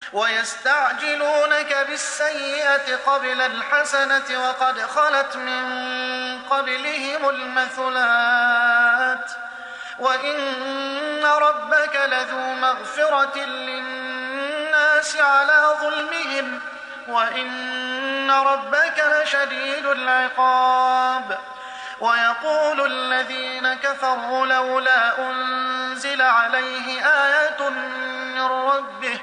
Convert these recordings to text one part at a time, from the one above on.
ويستعجلونك بالسيئة قبل الحسنة وقد خلت من قبلهم المثلات وإن ربك لذو مغفرة للناس على ظلمهم وإن ربك لشديد العقاب. ويقول الذين كفروا لولا أنزل عليه آية من ربه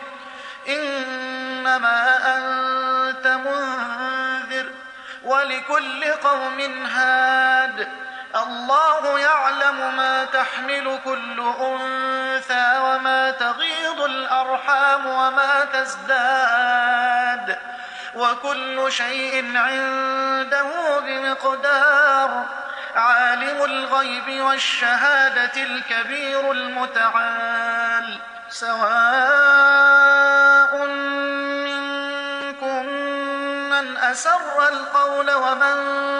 إنما أنت منذر ولكل قوم هاد الله يعلم ما تحمل كل أنثى وما تغيض الأرحام وما تزداد وكل شيء عنده بمقدار. عالم الغيب والشهادة الكبير المتعال. سواء منكم من أسر القول ومن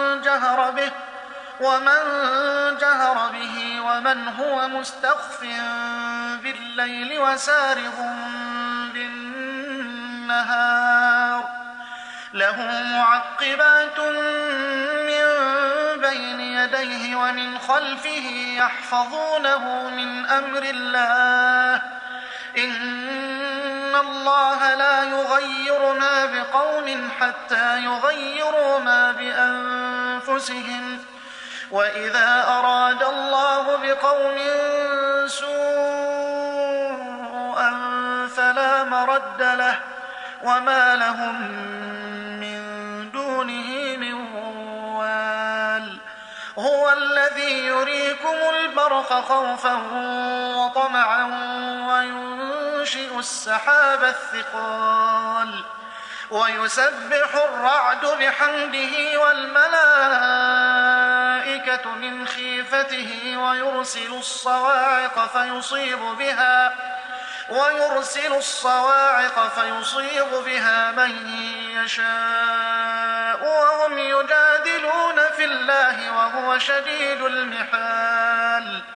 جهر به ومن هو مستخف بالليل وسارب بالنهار. له معقبات من بين يديه ومن خلفه يحفظونه من أمر الله. إن الله لا يغير ما بقوم حتى يغيروا ما بأنفسهم وإذا أراد الله بقوم سوءا فلا مرد له وما لهم من دونه من وال. هو الذي يريكم البرق خوفا وطمعا وينشئ السحاب الثقال ويسبح الرعد بحمده والملائكة من خيفته ويرسل الصواعق فيصيب بها من يشاء وهم يجادلون في الله وهو شديد المحال.